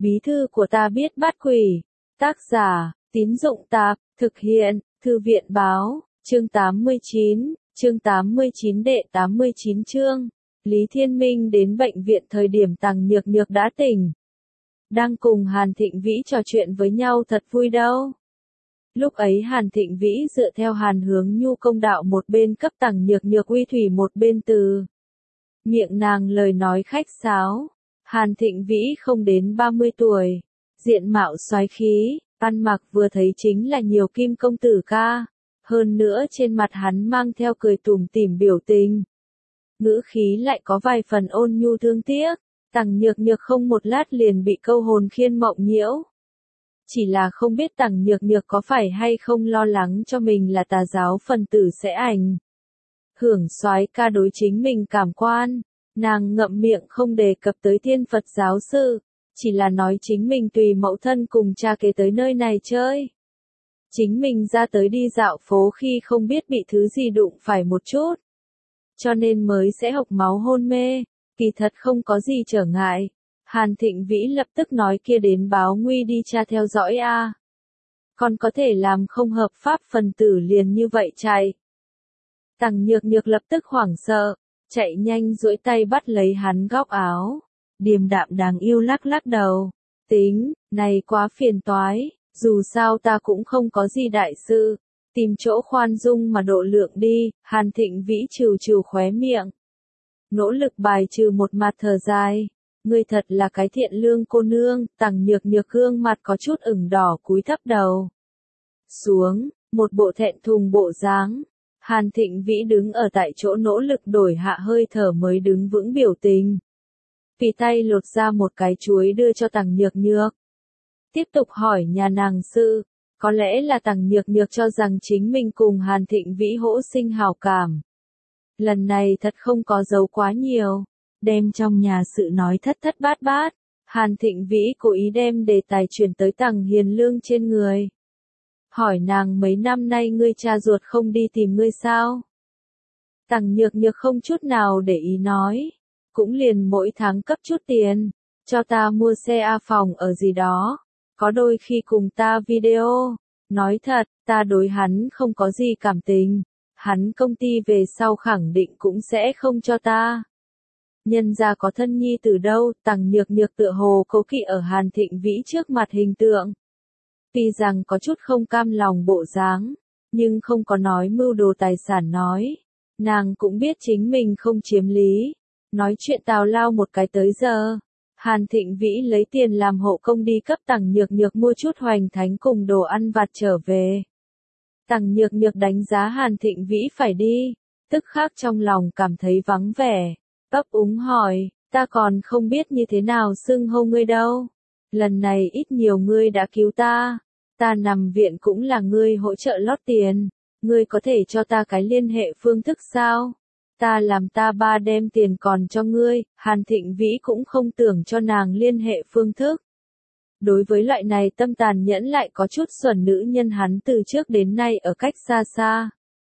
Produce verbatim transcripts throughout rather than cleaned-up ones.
Bí thư của ta biết bắt quỷ. Tác giả, Tín Dụng Tạp, thực hiện, Thư viện Báo, chương tám mươi chín, chương tám mươi chín đệ tám mươi chín chương. Lý Thiên Minh đến bệnh viện thời điểm Tằng Nhược Nhược đã tỉnh. Đang cùng Hàn Thịnh Vĩ trò chuyện với nhau thật vui đâu. Lúc ấy Hàn Thịnh Vĩ dựa theo Hàn Hướng Nhu công đạo một bên cấp Tằng Nhược Nhược uy thủy một bên từ miệng nàng lời nói khách sáo. Hàn Thịnh Vĩ không đến ba mươi tuổi, diện mạo soái khí, ăn mặc vừa thấy chính là nhiều kim công tử ca, hơn nữa trên mặt hắn mang theo cười tủm tỉm biểu tình. Ngữ khí lại có vài phần ôn nhu thương tiếc, Tằng Nhược Nhược không một lát liền bị câu hồn khiên mộng nhiễu. Chỉ là không biết Tằng Nhược Nhược có phải hay không lo lắng cho mình là tà giáo phần tử sẽ ảnh hưởng soái ca đối chính mình cảm quan. Nàng ngậm miệng không đề cập tới Thiên Phật giáo sư, chỉ là nói chính mình tùy mẫu thân cùng cha kế tới nơi này chơi. Chính mình ra tới đi dạo phố khi không biết bị thứ gì đụng phải một chút, cho nên mới sẽ hộc máu hôn mê, kỳ thật không có gì trở ngại. Hàn Thịnh Vĩ lập tức nói kia đến báo nguy đi cha theo dõi a. Còn có thể làm không hợp pháp phần tử liền như vậy chạy. Tằng Nhược Nhược lập tức hoảng sợ, chạy nhanh duỗi tay bắt lấy hắn góc áo, điềm đạm đáng yêu lắc lắc đầu, tính, này quá phiền toái, dù sao ta cũng không có gì đại sự, tìm chỗ khoan dung mà độ lượng đi. Hàn Thịnh Vĩ trừ trừ khóe miệng, nỗ lực bài trừ một mặt thở dài, ngươi thật là cái thiện lương cô nương. Tằng Nhược Nhược gương mặt có chút ửng đỏ cúi thấp đầu xuống, một bộ thẹn thùng bộ dáng. Hàn Thịnh Vĩ đứng ở tại chỗ nỗ lực đổi hạ hơi thở mới đứng vững biểu tình. Vì tay lột ra một cái chuối đưa cho Tằng Nhược Nhược. Tiếp tục hỏi nhà nàng sư, có lẽ là Tằng Nhược Nhược cho rằng chính mình cùng Hàn Thịnh Vĩ hỗ sinh hào cảm. Lần này thật không có giấu quá nhiều, đem trong nhà sự nói thất thất bát bát. Hàn Thịnh Vĩ cố ý đem đề tài chuyển tới Tằng Hiền Lương trên người. Hỏi nàng mấy năm nay ngươi cha ruột không đi tìm ngươi sao? Tằng Nhược Nhược không chút nào để ý nói, cũng liền mỗi tháng cấp chút tiền, cho ta mua xe A phòng ở gì đó, có đôi khi cùng ta video. Nói thật, ta đối hắn không có gì cảm tình, hắn công ty về sau khẳng định cũng sẽ không cho ta. Nhân gia có thân nhi từ đâu. Tằng Nhược Nhược tựa hồ cố kỵ ở Hàn Thịnh Vĩ trước mặt hình tượng. Tuy rằng có chút không cam lòng bộ dáng, nhưng không có nói mưu đồ tài sản nói. Nàng cũng biết chính mình không chiếm lý. Nói chuyện tào lao một cái tới giờ. Hàn Thịnh Vĩ lấy tiền làm hộ công đi cấp Tằng Nhược Nhược mua chút hoành thánh cùng đồ ăn vặt trở về. Tằng Nhược Nhược đánh giá Hàn Thịnh Vĩ phải đi, tức khắc trong lòng cảm thấy vắng vẻ. Ấp úng hỏi, ta còn không biết như thế nào xưng hô ngươi đâu. Lần này ít nhiều ngươi đã cứu ta, ta nằm viện cũng là ngươi hỗ trợ lót tiền, ngươi có thể cho ta cái liên hệ phương thức sao? Ta làm ta ba đem tiền còn cho ngươi. Hàn Thịnh Vĩ cũng không tưởng cho nàng liên hệ phương thức. Đối với loại này tâm tàn nhẫn lại có chút xuẩn nữ nhân hắn từ trước đến nay ở cách xa xa.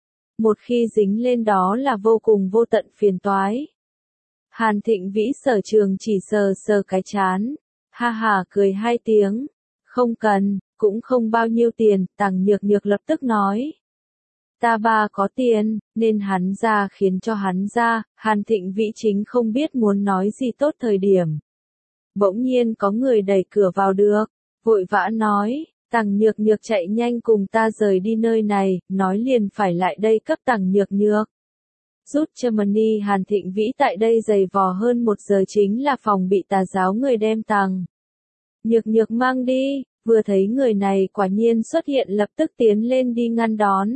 Một khi dính lên đó là vô cùng vô tận phiền toái. Hàn Thịnh Vĩ sở trường chỉ sờ sờ cái chán, ha ha cười hai tiếng, không cần, cũng không bao nhiêu tiền. Tằng Nhược Nhược lập tức nói, ta ba có tiền, nên hắn ra khiến cho hắn ra. Hàn Thịnh Vĩ chính không biết muốn nói gì tốt thời điểm. Bỗng nhiên có người đẩy cửa vào được, vội vã nói, Tằng Nhược Nhược chạy nhanh cùng ta rời đi nơi này, nói liền phải lại đây cấp Tằng Nhược Nhược rút Germany. Hàn Thịnh Vĩ tại đây giày vò hơn một giờ chính là phòng bị tà giáo người đem Tằng Nhược Nhược mang đi. Vừa thấy người này quả nhiên xuất hiện lập tức tiến lên đi ngăn đón.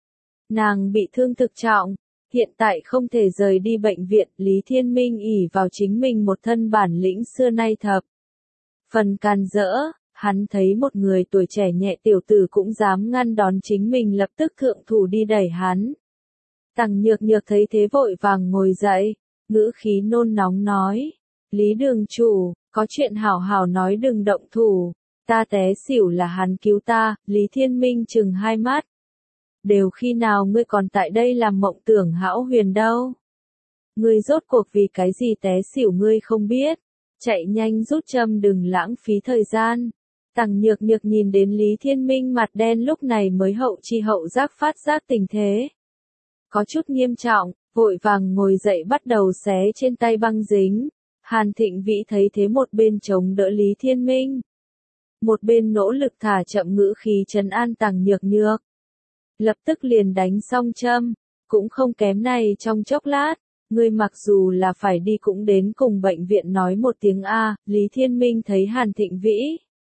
Nàng bị thương thực trọng, hiện tại không thể rời đi bệnh viện. Lý Thiên Minh ỷ vào chính mình một thân bản lĩnh xưa nay thập phần can dỡ, hắn thấy một người tuổi trẻ nhẹ tiểu tử cũng dám ngăn đón chính mình lập tức thượng thủ đi đẩy hắn. Tằng Nhược Nhược thấy thế vội vàng ngồi dậy, ngữ khí nôn nóng nói, Lý đường chủ, có chuyện hảo hảo nói đừng động thủ, ta té xỉu là hắn cứu ta. Lý Thiên Minh chừng hai mắt, đều khi nào ngươi còn tại đây làm mộng tưởng hão huyền đâu. Ngươi rốt cuộc vì cái gì té xỉu ngươi không biết, chạy nhanh rút châm đừng lãng phí thời gian. Tằng Nhược Nhược nhìn đến Lý Thiên Minh mặt đen lúc này mới hậu chi hậu giác phát giác tình thế. Có chút nghiêm trọng, vội vàng ngồi dậy bắt đầu xé trên tay băng dính. Hàn Thịnh Vĩ thấy thế một bên chống đỡ Lý Thiên Minh. Một bên nỗ lực thả chậm ngữ khí trấn an Tằng Nhược Nhược. Lập tức liền đánh xong châm, cũng không kém này trong chốc lát. Ngươi mặc dù là phải đi cũng đến cùng bệnh viện nói một tiếng A, Lý Thiên Minh thấy Hàn Thịnh Vĩ.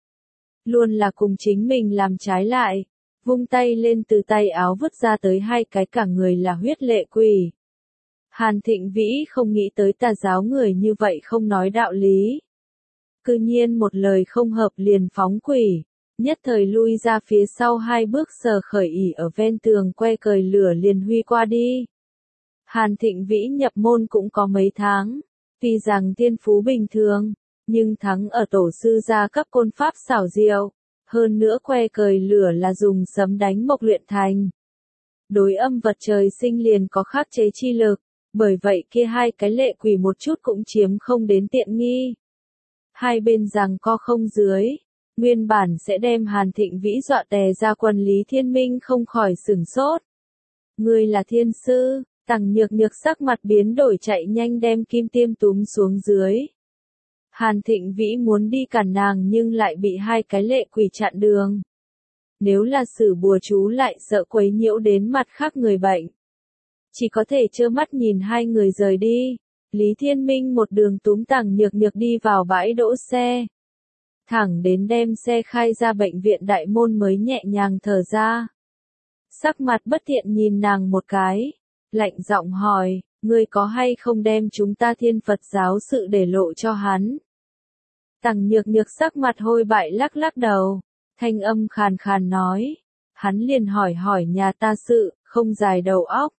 Luôn là cùng chính mình làm trái lại. Vung tay lên từ tay áo vứt ra tới hai cái cả người là huyết lệ quỷ. Hàn Thịnh Vĩ không nghĩ tới tà giáo người như vậy không nói đạo lý. Cư nhiên một lời không hợp liền phóng quỷ. Nhất thời lui ra phía sau hai bước sờ khởi ỉ ở ven tường que cời lửa liền huy qua đi. Hàn Thịnh Vĩ nhập môn cũng có mấy tháng, tuy rằng thiên phú bình thường, nhưng thắng ở tổ sư gia cấp côn pháp xảo diệu, hơn nữa que cời lửa là dùng sấm đánh mộc luyện thành. Đối âm vật trời sinh liền có khắc chế chi lực, bởi vậy kia hai cái lệ quỷ một chút cũng chiếm không đến tiện nghi. Hai bên giằng co không dưới, nguyên bản sẽ đem Hàn Thịnh Vĩ dọa tè ra quần Lý Thiên Minh không khỏi sửng sốt. Ngươi là thiên sư. Tằng Nhược Nhược sắc mặt biến đổi chạy nhanh đem kim tiêm túm xuống dưới. Hàn Thịnh Vĩ muốn đi cản nàng nhưng lại bị hai cái lệ quỷ chặn đường. Nếu là sử bùa chú lại sợ quấy nhiễu đến mặt khác người bệnh. Chỉ có thể trơ mắt nhìn hai người rời đi. Lý Thiên Minh một đường túm Tằng Nhược Nhược đi vào bãi đỗ xe. Thẳng đến đem xe khai ra bệnh viện đại môn mới nhẹ nhàng thở ra. Sắc mặt bất thiện nhìn nàng một cái. Lạnh giọng hỏi, ngươi có hay không đem chúng ta Thiên Phật giáo sự để lộ cho hắn? Tằng Nhược Nhược sắc mặt hôi bại lắc lắc đầu, thanh âm khàn khàn nói, hắn liền hỏi hỏi nhà ta sự, không dài đầu óc.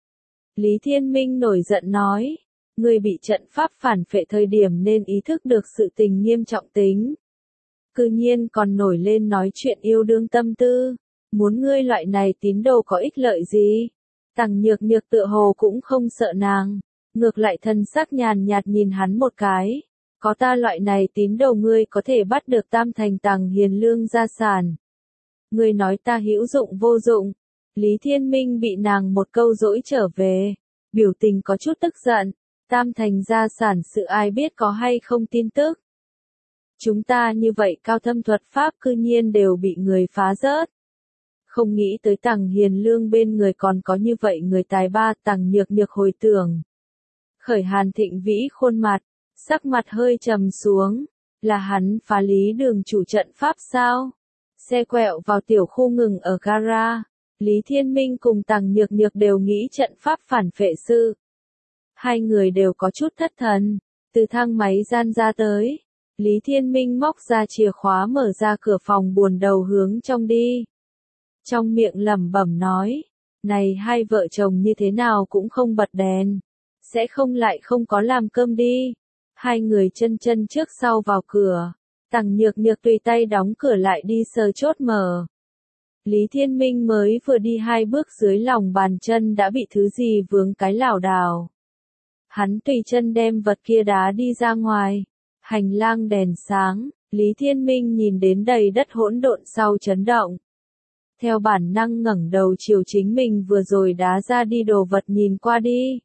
Lý Thiên Minh nổi giận nói, ngươi bị trận pháp phản phệ thời điểm nên ý thức được sự tình nghiêm trọng tính. Cư nhiên còn nổi lên nói chuyện yêu đương tâm tư, muốn ngươi loại này tín đồ có ích lợi gì? Tằng Nhược Nhược tựa hồ cũng không sợ nàng, ngược lại thân sắc nhàn nhạt nhìn hắn một cái, có ta loại này tín đồ ngươi có thể bắt được tam thành Tằng Hiền lương gia sản. Ngươi nói ta hữu dụng vô dụng, Lý Thiên Minh bị nàng một câu dỗi trở về, biểu tình có chút tức giận, tam thành gia sản sự ai biết có hay không tin tức. Chúng ta như vậy cao thâm thuật pháp cư nhiên đều bị người phá rớt. Không nghĩ tới Tằng Hiền lương bên người còn có như vậy người tài ba. Tằng Nhược Nhược hồi tưởng. Khởi Hàn Thịnh Vĩ khuôn mặt, sắc mặt hơi trầm xuống, là hắn phá Lý Đường chủ trận pháp sao? Xe quẹo vào tiểu khu ngừng ở gara, Lý Thiên Minh cùng Tằng Nhược Nhược đều nghĩ trận pháp phản phệ sư. Hai người đều có chút thất thần, từ thang máy gian ra tới, Lý Thiên Minh móc ra chìa khóa mở ra cửa phòng buồn đầu hướng trong đi. Trong miệng lẩm bẩm nói, này hai vợ chồng như thế nào cũng không bật đèn, sẽ không lại không có làm cơm đi. Hai người chân chân trước sau vào cửa, Tằng Nhược Nhược tùy tay đóng cửa lại đi sờ chốt mở. Lý Thiên Minh mới vừa đi hai bước dưới lòng bàn chân đã bị thứ gì vướng cái lảo đảo. Hắn tùy chân đem vật kia đá đi ra ngoài, hành lang đèn sáng, Lý Thiên Minh nhìn đến đầy đất hỗn độn sau chấn động. Theo bản năng ngẩng đầu chiều chính mình vừa rồi đá ra đi đồ vật nhìn qua đi.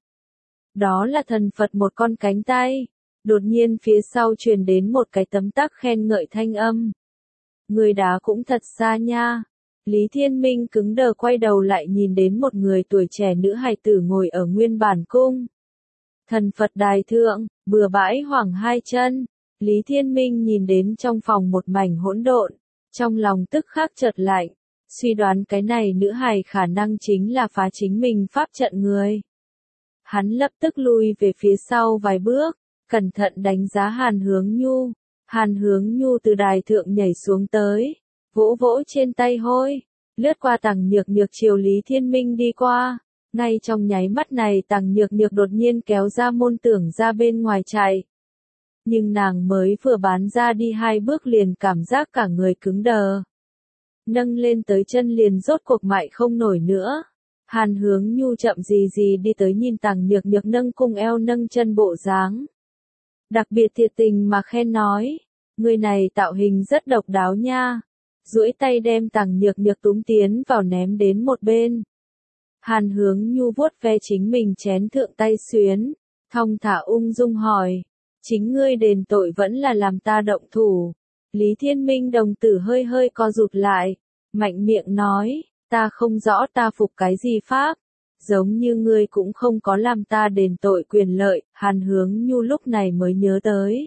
Đó là thần Phật một con cánh tay. Đột nhiên phía sau truyền đến một cái tấm tắc khen ngợi thanh âm. Người đá cũng thật xa nha. Lý Thiên Minh cứng đờ quay đầu lại nhìn đến một người tuổi trẻ nữ hài tử ngồi ở nguyên bản cung. Thần Phật đài thượng, bừa bãi hoảng hai chân. Lý Thiên Minh nhìn đến trong phòng một mảnh hỗn độn, trong lòng tức khắc chợt lạnh. Suy đoán cái này nữ hài khả năng chính là phá chính mình pháp trận người. Hắn lập tức lui về phía sau vài bước, cẩn thận đánh giá Hàn Hướng Nhu. Hàn Hướng Nhu từ đài thượng nhảy xuống tới, vỗ vỗ trên tay hôi, lướt qua Tằng Nhược Nhược chiều Lý Thiên Minh đi qua. Ngay trong nháy mắt này Tằng Nhược Nhược đột nhiên kéo ra môn tưởng ra bên ngoài chạy. Nhưng nàng mới vừa bán ra đi hai bước liền cảm giác cả người cứng đờ. Nâng lên tới chân liền rốt cuộc mại không nổi nữa. Hàn Hướng Nhu chậm gì gì đi tới nhìn Tằng Nhược Nhược nâng cung eo nâng chân bộ dáng. Đặc biệt thiệt tình mà khen nói, người này tạo hình rất độc đáo nha. Duỗi tay đem Tằng Nhược Nhược túm tiến vào ném đến một bên. Hàn Hướng Nhu vuốt ve chính mình chén thượng tay xuyến, thong thả ung dung hỏi, chính ngươi đền tội vẫn là làm ta động thủ. Lý Thiên Minh đồng tử hơi hơi co rụt lại, mạnh miệng nói, ta không rõ ta phục cái gì pháp, giống như ngươi cũng không có làm ta đền tội quyền lợi. Hàn Hướng Nhu lúc này mới nhớ tới.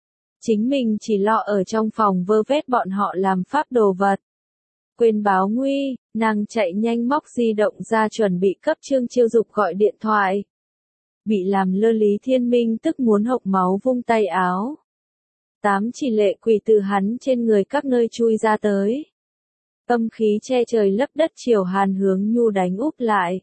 Chính mình chỉ lo ở trong phòng vơ vét bọn họ làm pháp đồ vật. Quên báo nguy, nàng chạy nhanh móc di động ra chuẩn bị cấp Trương Chiêu Dục gọi điện thoại. Bị làm lơ Lý Thiên Minh tức muốn hộc máu vung tay áo. Tám chỉ lệ quỷ từ hắn trên người các nơi chui ra tới. Âm khí che trời lấp đất chiều Hàn Hướng Nhu đánh úp lại.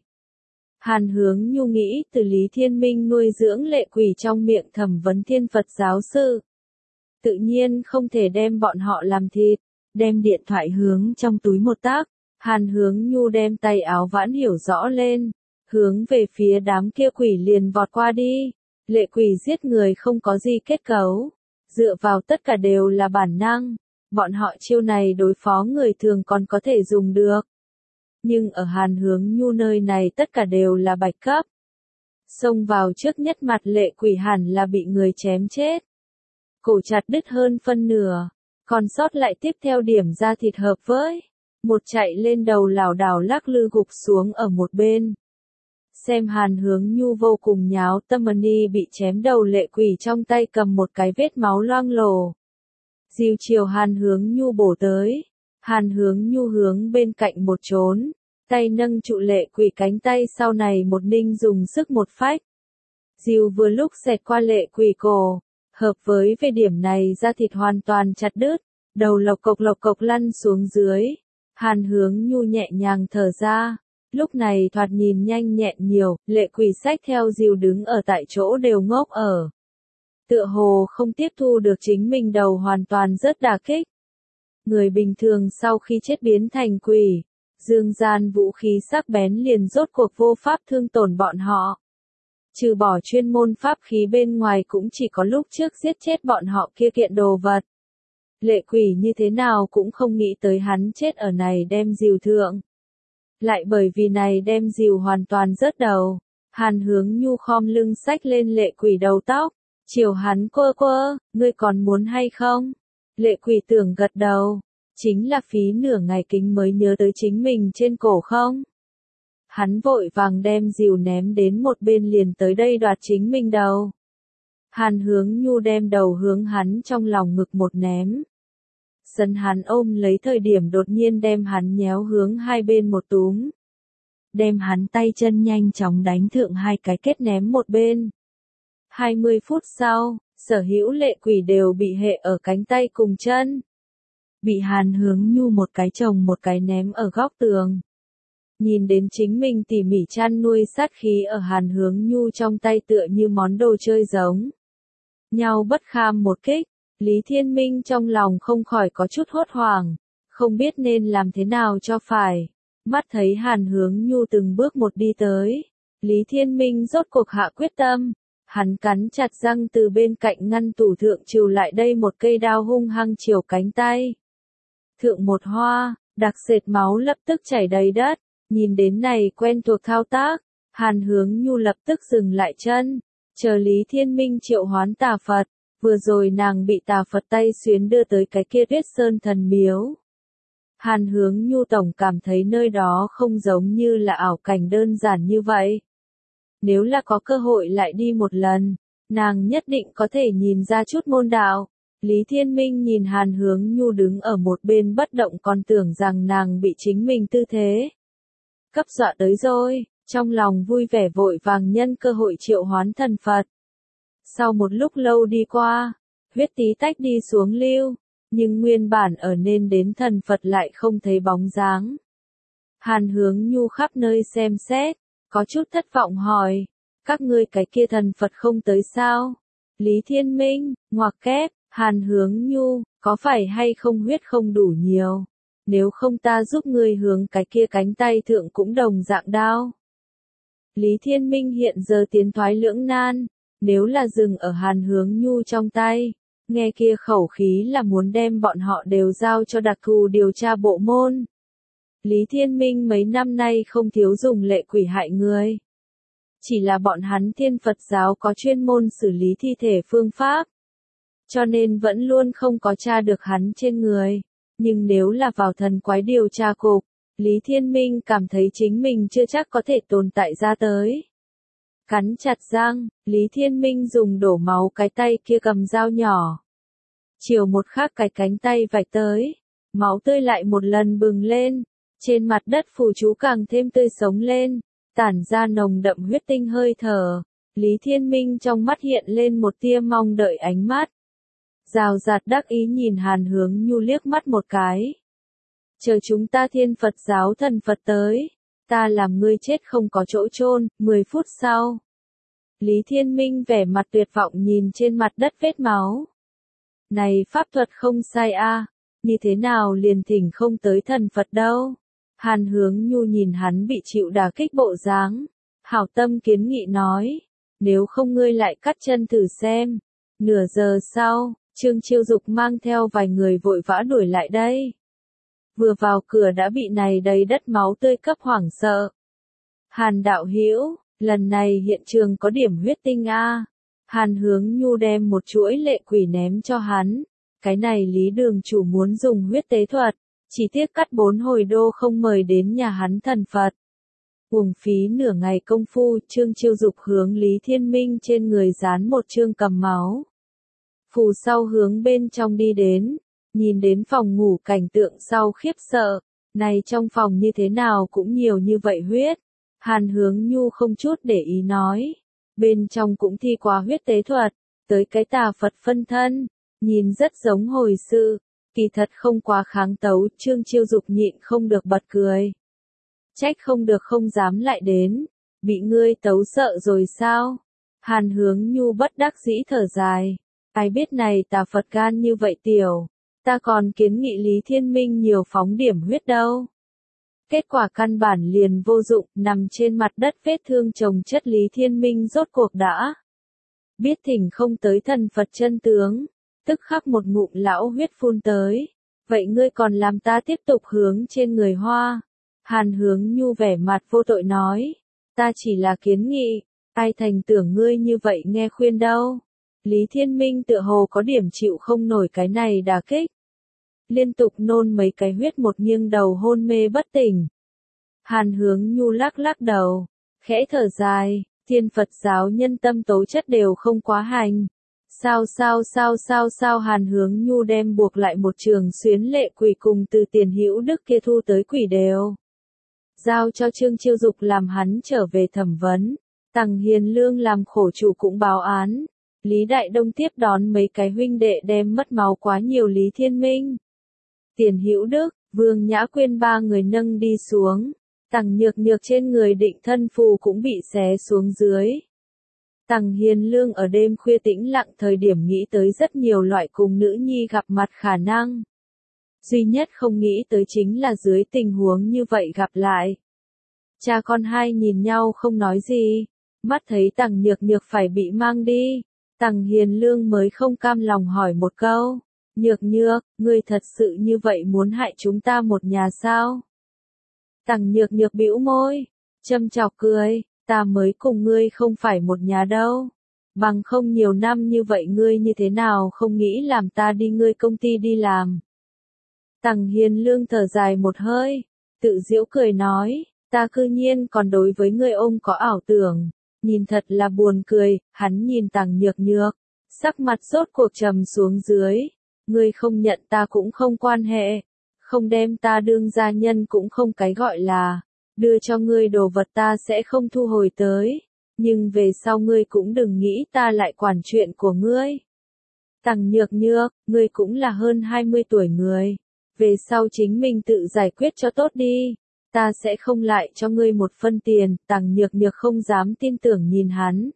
Hàn Hướng Nhu nghĩ từ Lý Thiên Minh nuôi dưỡng lệ quỷ trong miệng thẩm vấn thiên Phật giáo sư. Tự nhiên không thể đem bọn họ làm thịt, đem điện thoại hướng trong túi một tác. Hàn Hướng Nhu đem tay áo vãn hiểu rõ lên, hướng về phía đám kia quỷ liền vọt qua đi. Lệ quỷ giết người không có gì kết cấu, dựa vào tất cả đều là bản năng. Bọn họ chiêu này đối phó người thường còn có thể dùng được. Nhưng ở Hàn Hướng Nhu nơi này tất cả đều là bạch cấp. Xông vào trước nhất mặt lệ quỷ hẳn là bị người chém chết. Cổ chặt đứt hơn phân nửa, còn sót lại tiếp theo điểm ra thịt hợp với. Một chạy lên đầu lảo đảo lắc lư gục xuống ở một bên. Xem Hàn Hướng Nhu vô cùng nháo tâm, Mani bị chém đầu lệ quỷ trong tay cầm một cái vết máu loang lổ. Dìu chiều Hàn Hướng Nhu bổ tới. Hàn Hướng Nhu hướng bên cạnh một trốn, tay nâng trụ lệ quỷ cánh tay sau này một ninh dùng sức một phách. Dìu vừa lúc xẹt qua lệ quỷ cổ, hợp với về điểm này da thịt hoàn toàn chặt đứt, đầu lộc cộc lộc cộc lăn xuống dưới. Hàn Hướng Nhu nhẹ nhàng thở ra, lúc này thoạt nhìn nhanh nhẹn nhiều, lệ quỷ xách theo dìu đứng ở tại chỗ đều ngốc ở. Tựa hồ không tiếp thu được chính mình đầu hoàn toàn rất đả kích. Người bình thường sau khi chết biến thành quỷ, dương gian vũ khí sắc bén liền rốt cuộc vô pháp thương tổn bọn họ. Trừ bỏ chuyên môn pháp khí bên ngoài cũng chỉ có lúc trước giết chết bọn họ kia kiện đồ vật. Lệ quỷ như thế nào cũng không nghĩ tới hắn chết ở này đem dìu thượng. Lại bởi vì này đem dìu hoàn toàn rớt đầu. Hàn Hướng Nhu khom lưng xách lên lệ quỷ đầu tóc, chiều hắn quơ quơ, ngươi còn muốn hay không? Lệ quỷ tưởng gật đầu, chính là phí nửa ngày kính mới nhớ tới chính mình trên cổ không? Hắn vội vàng đem dìu ném đến một bên liền tới đây đoạt chính mình đầu. Hàn Hướng Nhu đem đầu hướng hắn trong lòng ngực một ném. Sân hắn ôm lấy thời điểm đột nhiên đem hắn nhéo hướng hai bên một túm. Đem hắn tay chân nhanh chóng đánh thượng hai cái kết ném một bên. hai mươi phút sau, sở hữu lệ quỷ đều bị hệ ở cánh tay cùng chân. Bị Hàn Hướng Nhu một cái chồng một cái ném ở góc tường. Nhìn đến chính mình tỉ mỉ chăn nuôi sát khí ở Hàn Hướng Nhu trong tay tựa như món đồ chơi giống nhau bất kham một kích, Lý Thiên Minh trong lòng không khỏi có chút hốt hoảng, không biết nên làm thế nào cho phải. Mắt thấy Hàn Hướng Nhu từng bước một đi tới, Lý Thiên Minh rốt cuộc hạ quyết tâm, hắn cắn chặt răng từ bên cạnh ngăn tủ thượng trừ lại đây một cây đao hung hăng chiều cánh tay. Thượng một hoa, đặc sệt máu lập tức chảy đầy đất. Nhìn đến này quen thuộc thao tác, Hàn Hướng Nhu lập tức dừng lại chân, chờ Lý Thiên Minh triệu hoán tà Phật, vừa rồi nàng bị tà Phật tay xuyến đưa tới cái kia Tuyết Sơn thần miếu. Hàn Hướng Nhu tổng cảm thấy nơi đó không giống như là ảo cảnh đơn giản như vậy. Nếu là có cơ hội lại đi một lần, nàng nhất định có thể nhìn ra chút môn đạo. Lý Thiên Minh nhìn Hàn Hướng Nhu đứng ở một bên bất động còn tưởng rằng nàng bị chính mình tư thế cấp dọa tới rồi, trong lòng vui vẻ vội vàng nhân cơ hội triệu hoán thần Phật. Sau một lúc lâu đi qua, huyết tí tách đi xuống lưu, nhưng nguyên bản ở nên đến thần Phật lại không thấy bóng dáng. Hàn Hướng Nhu khắp nơi xem xét, có chút thất vọng hỏi, các ngươi cái kia thần Phật không tới sao? Lý Thiên Minh, ngoặc kép, Hàn Hướng Nhu, có phải hay không huyết không đủ nhiều? Nếu không ta giúp ngươi hướng cái kia cánh tay thượng cũng đồng dạng đao. Lý Thiên Minh hiện giờ tiến thoái lưỡng nan, nếu là dừng ở Hàn Hướng Nhu trong tay, nghe kia khẩu khí là muốn đem bọn họ đều giao cho đặc thù điều tra bộ môn. Lý Thiên Minh mấy năm nay không thiếu dùng lệ quỷ hại người. Chỉ là bọn hắn Thiên Phật giáo có chuyên môn xử lý thi thể phương pháp. Cho nên vẫn luôn không có tra được hắn trên người. Nhưng nếu là vào thần quái điều tra cục, Lý Thiên Minh cảm thấy chính mình chưa chắc có thể tồn tại ra tới. Cắn chặt răng, Lý Thiên Minh dùng đổ máu cái tay kia cầm dao nhỏ. Chiều một khắc cái cánh tay vạch tới, máu tươi lại một lần bừng lên, trên mặt đất phù chú càng thêm tươi sống lên, tản ra nồng đậm huyết tinh hơi thở. Lý Thiên Minh trong mắt hiện lên một tia mong đợi ánh mắt. Rào rạt đắc ý nhìn Hàn Hướng Nhu liếc mắt một cái. Chờ chúng ta Thiên Phật giáo thần Phật tới, ta làm ngươi chết không có chỗ chôn. Mười phút sau, Lý Thiên Minh vẻ mặt tuyệt vọng nhìn trên mặt đất vết máu. Này pháp thuật không sai a, à, như thế nào liền thỉnh không tới thần Phật đâu. Hàn Hướng Nhu nhìn hắn bị chịu đả kích bộ dáng, hảo tâm kiến nghị nói, nếu không ngươi lại cắt chân thử xem. Nửa giờ sau, Trương Chiêu Dục mang theo vài người vội vã đuổi lại đây. Vừa vào cửa đã bị này đầy đất máu tươi cấp hoảng sợ. Hàn đạo hữu, lần này hiện trường có điểm huyết tinh a. Hàn Hướng Nhu đem một chuỗi lệ quỷ ném cho hắn. Cái này Lý đường chủ muốn dùng huyết tế thuật, chỉ tiếc cắt bốn hồi đô không mời đến nhà hắn thần Phật. Uổng phí nửa ngày công phu, Trương Chiêu Dục hướng Lý Thiên Minh trên người dán một chương cầm máu. Phù sau hướng bên trong đi đến, nhìn đến phòng ngủ cảnh tượng sau khiếp sợ, này trong phòng như thế nào cũng nhiều như vậy huyết. Hàn Hướng Nhu không chút để ý nói, bên trong cũng thi quá huyết tế thuật, tới cái tà Phật phân thân, nhìn rất giống hồi sự, kỳ thật không quá kháng tấu. Trương Chiêu Dục nhịn không được bật cười. Trách không được không dám lại đến, bị ngươi tấu sợ rồi sao? Hàn Hướng Nhu bất đắc dĩ thở dài, ai biết này tà Phật gan như vậy tiểu, ta còn kiến nghị Lý Thiên Minh nhiều phóng điểm huyết đâu. Kết quả căn bản liền vô dụng, nằm trên mặt đất vết thương chồng chất Lý Thiên Minh rốt cuộc đã biết thỉnh không tới thần Phật chân tướng, tức khắc một ngụm lão huyết phun tới. Vậy ngươi còn làm ta tiếp tục hướng trên người hoa? Hàn Hướng Nhu vẻ mặt vô tội nói, ta chỉ là kiến nghị, ai thành tưởng ngươi như vậy nghe khuyên đâu. Lý Thiên Minh tựa hồ có điểm chịu không nổi cái này đả kích. Liên tục nôn mấy cái huyết một nghiêng đầu hôn mê bất tỉnh. Hàn Hướng Nhu lắc lắc đầu, khẽ thở dài, Thiên Phật giáo nhân tâm tố chất đều không quá hành. Sao sao sao sao sao Hàn Hướng Nhu đem buộc lại một trường xuyến lệ quỷ cùng từ Tiền Hữu Đức kia thu tới quỷ đều. Giao cho Trương Chiêu Dục làm hắn trở về thẩm vấn. Tằng Hiền Lương làm khổ chủ cũng báo án. Lý Đại Đông tiếp đón mấy cái huynh đệ đem mất máu quá nhiều Lý Thiên Minh. Tiền Hữu Đức, Vương Nhã Quyên ba người nâng đi xuống. Tằng Nhược Nhược trên người định thân phù cũng bị xé xuống dưới. Tằng Hiền Lương ở đêm khuya tĩnh lặng thời điểm nghĩ tới rất nhiều loại cùng nữ nhi gặp mặt khả năng. Duy nhất không nghĩ tới chính là dưới tình huống như vậy gặp lại. Cha con hai nhìn nhau không nói gì, mắt thấy Tằng Nhược Nhược phải bị mang đi. Tằng Hiền Lương mới không cam lòng hỏi một câu, Nhược Nhược, ngươi thật sự như vậy muốn hại chúng ta một nhà sao? Tằng Nhược Nhược bĩu môi, châm chọc cười, ta mới cùng ngươi không phải một nhà đâu. Bằng không nhiều năm như vậy ngươi như thế nào không nghĩ làm ta đi ngươi công ty đi làm. Tằng Hiền Lương thở dài một hơi, tự giễu cười nói, ta cư nhiên còn đối với ngươi ông có ảo tưởng. Nhìn thật là buồn cười, hắn nhìn Tằng Nhược Nhược, sắc mặt rốt cuộc trầm xuống dưới. Ngươi không nhận ta cũng không quan hệ, không đem ta đương gia nhân cũng không cái gọi là, đưa cho ngươi đồ vật ta sẽ không thu hồi tới, nhưng về sau ngươi cũng đừng nghĩ ta lại quản chuyện của ngươi. Tằng Nhược Nhược, ngươi cũng là hơn hai mươi tuổi người, về sau chính mình tự giải quyết cho tốt đi. Ta sẽ không lại cho ngươi một phân tiền. Tằng Nhược Nhược không dám tin tưởng nhìn hắn.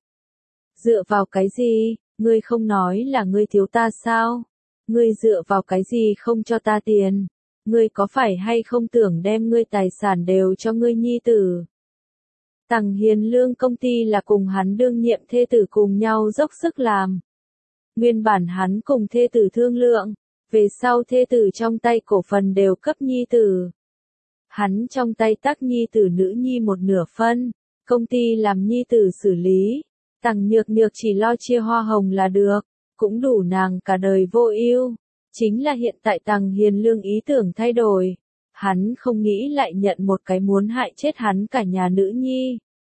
Dựa vào cái gì, ngươi không nói là ngươi thiếu ta sao? Ngươi dựa vào cái gì không cho ta tiền? Ngươi có phải hay không tưởng đem ngươi tài sản đều cho ngươi nhi tử? Tằng Hiền Lương công ty là cùng hắn đương nhiệm thê tử cùng nhau dốc sức làm. Nguyên bản hắn cùng thê tử thương lượng, về sau thê tử trong tay cổ phần đều cấp nhi tử. Hắn trong tay tắc nhi tử nữ nhi một nửa phân, công ty làm nhi tử xử lý, Tằng Nhược Nhược chỉ lo chia hoa hồng là được, cũng đủ nàng cả đời vô ưu. Chính là hiện tại Tằng Hiền Lương ý tưởng thay đổi, hắn không nghĩ lại nhận một cái muốn hại chết hắn cả nhà nữ nhi.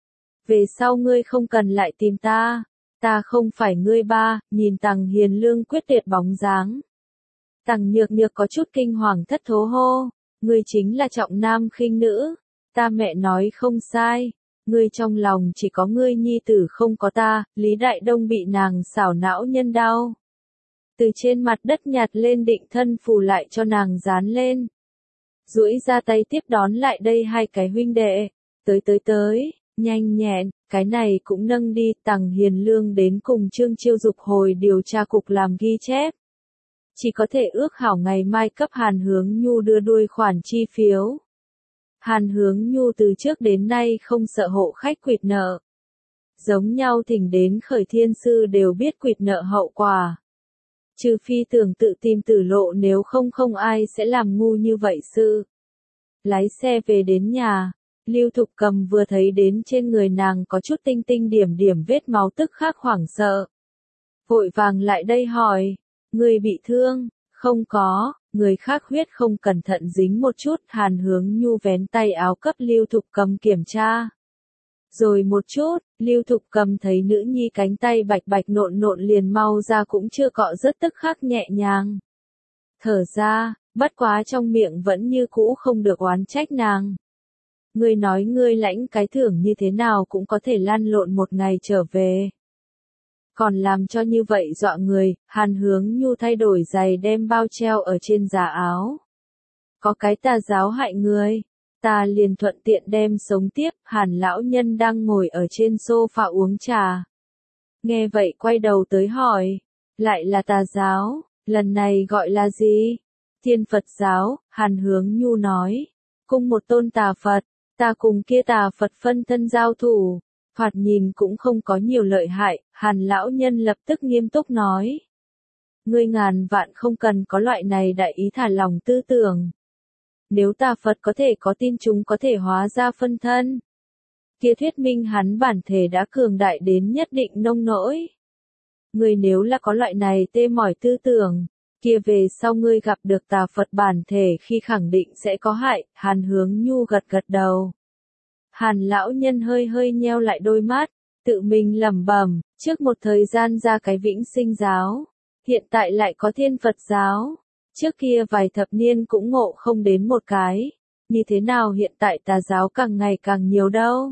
Về sau ngươi không cần lại tìm ta, ta không phải ngươi ba, nhìn Tằng Hiền Lương quyết tuyệt bóng dáng. Tằng Nhược Nhược có chút kinh hoàng thất thố hô, ngươi chính là trọng nam khinh nữ, ta mẹ nói không sai, ngươi trong lòng chỉ có ngươi nhi tử không có ta, Lý Đại Đông bị nàng xảo não nhân đau. Từ trên mặt đất nhặt lên định thân phù lại cho nàng dán lên. Duỗi ra tay tiếp đón lại đây hai cái huynh đệ, tới tới tới, nhanh nhẹn, cái này cũng nâng đi. Tằng Hiền Lương đến cùng Trương Chiêu Dục hồi điều tra cục làm ghi chép. Chỉ có thể ước hảo ngày mai cấp Hàn Hướng Nhu đưa đuôi khoản chi phiếu. Hàn Hướng Nhu từ trước đến nay không sợ hộ khách quỵt nợ. Giống nhau thỉnh đến Khởi Thiên Sư đều biết quỵt nợ hậu quả. Trừ phi tưởng tự tìm tử lộ, nếu không không ai sẽ làm ngu như vậy sự. Lái xe về đến nhà, Lưu Thục Cầm vừa thấy đến trên người nàng có chút tinh tinh điểm điểm vết máu tức khắc hoảng sợ. Vội vàng lại đây hỏi, người bị thương, không có, người khác huyết không cẩn thận dính một chút. Hàn Hướng Nhu vén tay áo cấp Lưu Thục Cầm kiểm tra. Rồi một chút, Lưu Thục Cầm thấy nữ nhi cánh tay bạch bạch nộn nộn liền mau ra cũng chưa cọ rất tức khắc nhẹ nhàng. Thở ra, bất quá trong miệng vẫn như cũ không được oán trách nàng. Ngươi nói ngươi lãnh cái thưởng như thế nào cũng có thể lăn lộn một ngày trở về. Còn làm cho như vậy dọa người. Hàn Hướng Nhu thay đổi giày đem bao treo ở trên giá áo. Có cái tà giáo hại người. Ta liền thuận tiện đem sống tiếp. Hàn lão nhân đang ngồi ở trên sofa uống trà. Nghe vậy quay đầu tới hỏi. Lại là tà giáo, lần này gọi là gì? Thiên Phật giáo. Hàn Hướng Nhu nói. Cung một tôn tà Phật, ta cùng kia tà Phật phân thân giao thủ. Thoạt nhìn cũng không có nhiều lợi hại. Hàn lão nhân lập tức nghiêm túc nói. Ngươi ngàn vạn không cần có loại này đại ý thả lòng tư tưởng. Nếu tà Phật có thể có tin chúng có thể hóa ra phân thân, kia thuyết minh hắn bản thể đã cường đại đến nhất định nông nỗi. Ngươi nếu là có loại này tê mỏi tư tưởng, kia về sau ngươi gặp được tà Phật bản thể khi khẳng định sẽ có hại. Hàn Hướng Nhu gật gật đầu. Hàn lão nhân hơi hơi nheo lại đôi mắt, tự mình lẩm bẩm, trước một thời gian ra cái Vĩnh Sinh giáo, hiện tại lại có Thiên Phật giáo. Trước kia vài thập niên cũng ngộ không đến một cái, như thế nào hiện tại tà giáo càng ngày càng nhiều đâu.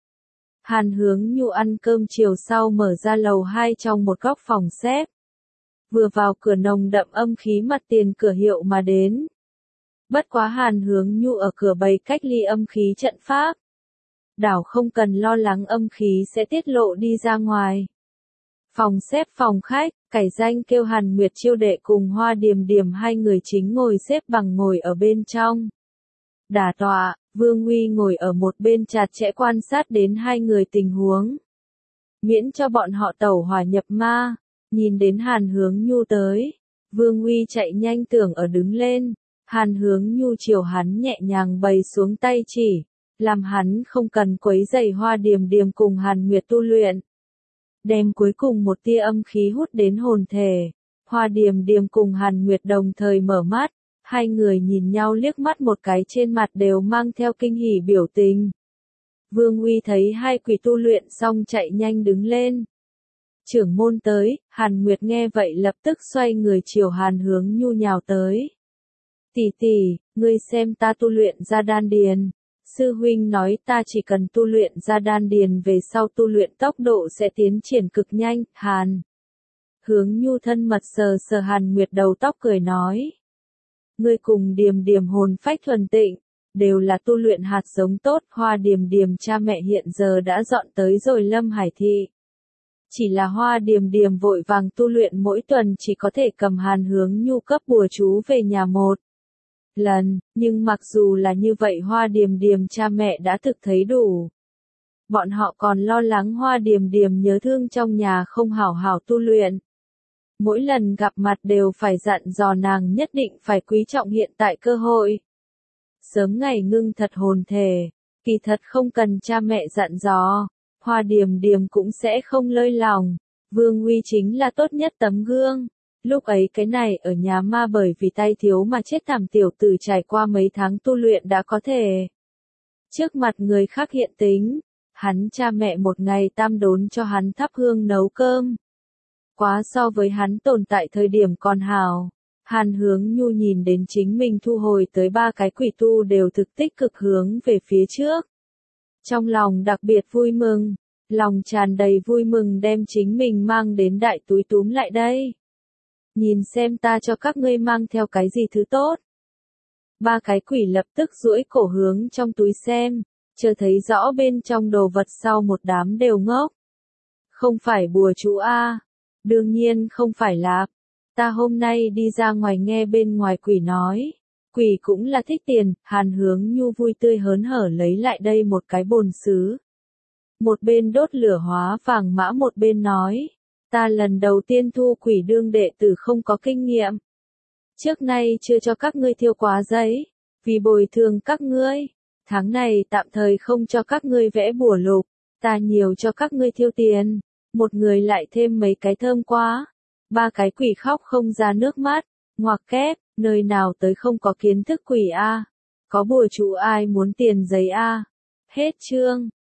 Hàn Hướng Nhu ăn cơm chiều sau mở ra lầu hai trong một góc phòng xếp. Vừa vào cửa nồng đậm âm khí mặt tiền cửa hiệu mà đến. Bất quá Hàn Hướng Nhu ở cửa bày cách ly âm khí trận pháp. Đảo không cần lo lắng âm khí sẽ tiết lộ đi ra ngoài. Phòng xếp phòng khách, cải danh kêu Hàn Nguyệt chiêu đệ cùng Hoa Điềm Điềm hai người chính ngồi xếp bằng ngồi ở bên trong. Đả tọa, Vương Uy ngồi ở một bên chặt chẽ quan sát đến hai người tình huống. Miễn cho bọn họ tẩu hỏa nhập ma, nhìn đến Hàn Hướng Nhu tới. Vương Uy chạy nhanh tưởng ở đứng lên. Hàn Hướng Nhu chiều hắn nhẹ nhàng bày xuống tay chỉ, làm hắn không cần quấy rầy Hoa Điềm Điềm cùng Hàn Nguyệt tu luyện. Đem cuối cùng một tia âm khí hút đến hồn thể. Hoa Điềm Điềm cùng Hàn Nguyệt đồng thời mở mắt, hai người nhìn nhau liếc mắt một cái trên mặt đều mang theo kinh hỉ biểu tình. Vương Uy thấy hai quỷ tu luyện xong chạy nhanh đứng lên. Trưởng môn tới. Hàn Nguyệt nghe vậy lập tức xoay người chiều Hàn Hướng Nhu nhào tới. Tỷ tỷ, ngươi xem ta tu luyện ra đan điền. Sư huynh nói ta chỉ cần tu luyện ra đan điền về sau tu luyện tốc độ sẽ tiến triển cực nhanh. Hàn Hướng Nhu thân mật sờ sờ Hàn Nguyệt đầu tóc cười nói. Ngươi cùng Điềm Điềm hồn phách thuần tịnh, đều là tu luyện hạt giống tốt. Hoa Điềm Điềm cha mẹ hiện giờ đã dọn tới rồi Lâm Hải Thị. Chỉ là Hoa Điềm Điềm vội vàng tu luyện mỗi tuần chỉ có thể cầm Hàn Hướng Nhu cấp bùa chú về nhà một lần, nhưng mặc dù là như vậy Hoa Điềm Điềm cha mẹ đã thực thấy đủ. bọn họ còn lo lắng Hoa Điềm Điềm nhớ thương trong nhà không hảo hảo tu luyện. Mỗi lần gặp mặt đều phải dặn dò nàng nhất định phải quý trọng hiện tại cơ hội. Sớm ngày ngưng thật hồn thể, kỳ thật không cần cha mẹ dặn dò, Hoa Điềm Điềm cũng sẽ không lơi lòng. Vương Uy chính là tốt nhất tấm gương. Lúc ấy cái này ở nhà ma bởi vì tay thiếu mà chết thảm tiểu tử trải qua mấy tháng tu luyện đã có thể trước mặt người khác hiện tính, hắn cha mẹ một ngày tam đốn cho hắn thắp hương nấu cơm. Quá so với hắn tồn tại thời điểm còn hào. Hàn Hướng Nhu nhìn đến chính mình thu hồi tới ba cái quỷ tu đều thực tích cực hướng về phía trước. Trong lòng đặc biệt vui mừng, lòng tràn đầy vui mừng đem chính mình mang đến đại túi túm lại đây. Nhìn xem ta cho các ngươi mang theo cái gì thứ tốt. Ba cái quỷ lập tức duỗi cổ hướng trong túi xem, chờ thấy rõ bên trong đồ vật sau một đám đều ngốc. Không phải bùa chú A. Đương nhiên không phải lạc. Ta hôm nay đi ra ngoài nghe bên ngoài quỷ nói. Quỷ cũng là thích tiền, Hàn Hướng Nhu vui tươi hớn hở lấy lại đây một cái bồn sứ. Một bên đốt lửa hóa vàng mã một bên nói. Ta lần đầu tiên thu quỷ đương đệ tử không có kinh nghiệm. Trước nay chưa cho các ngươi thiêu quá giấy, vì bồi thường các ngươi. Tháng này tạm thời không cho các ngươi vẽ bùa lục, ta nhiều cho các ngươi thiêu tiền. Một người lại thêm mấy cái thơm quá. Ba cái quỷ khóc không ra nước mắt, ngoặc kép, nơi nào tới không có kiến thức quỷ a, có bùa chú ai muốn tiền giấy a. Hết chương.